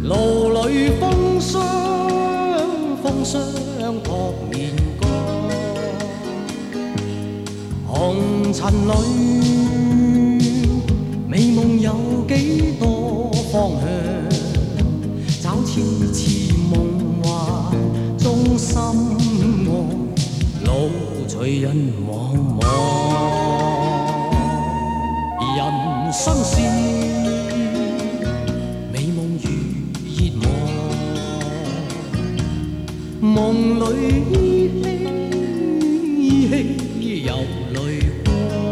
路里风霜，风霜扑面干，红尘里美梦有几多方向？找次次梦幻中心爱，路随人茫茫。人生是美梦如热望，梦里依稀有泪光。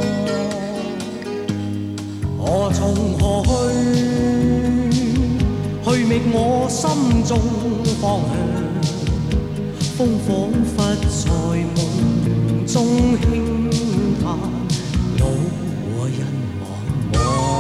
何从何去？去觅我心中方向。風彷彿在夢中輕嘆，路和人茫茫。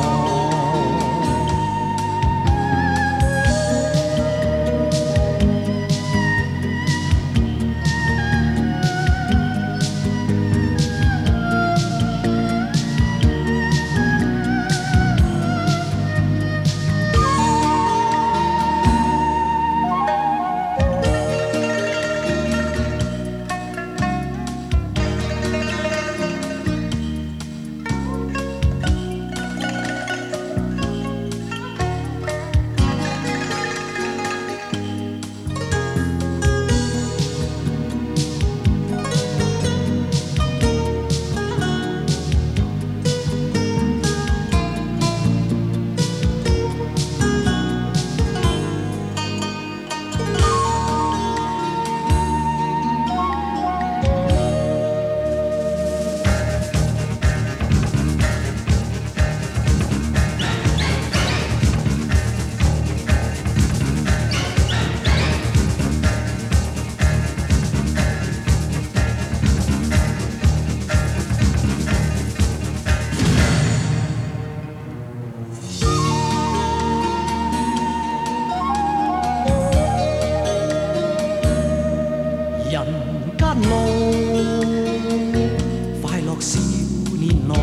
人間路，快樂少年郎，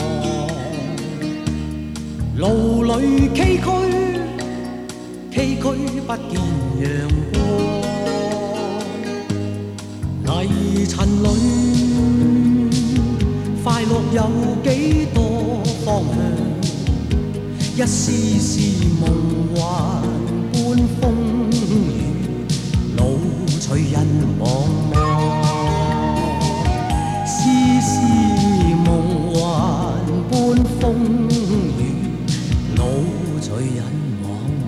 路裏崎嶇，崎嶇不見陽光。泥塵裏，快樂有幾多方向？一絲絲夢幻般風雨，路隨人茫茫。絲絲夢幻般風雨，路隨人茫茫。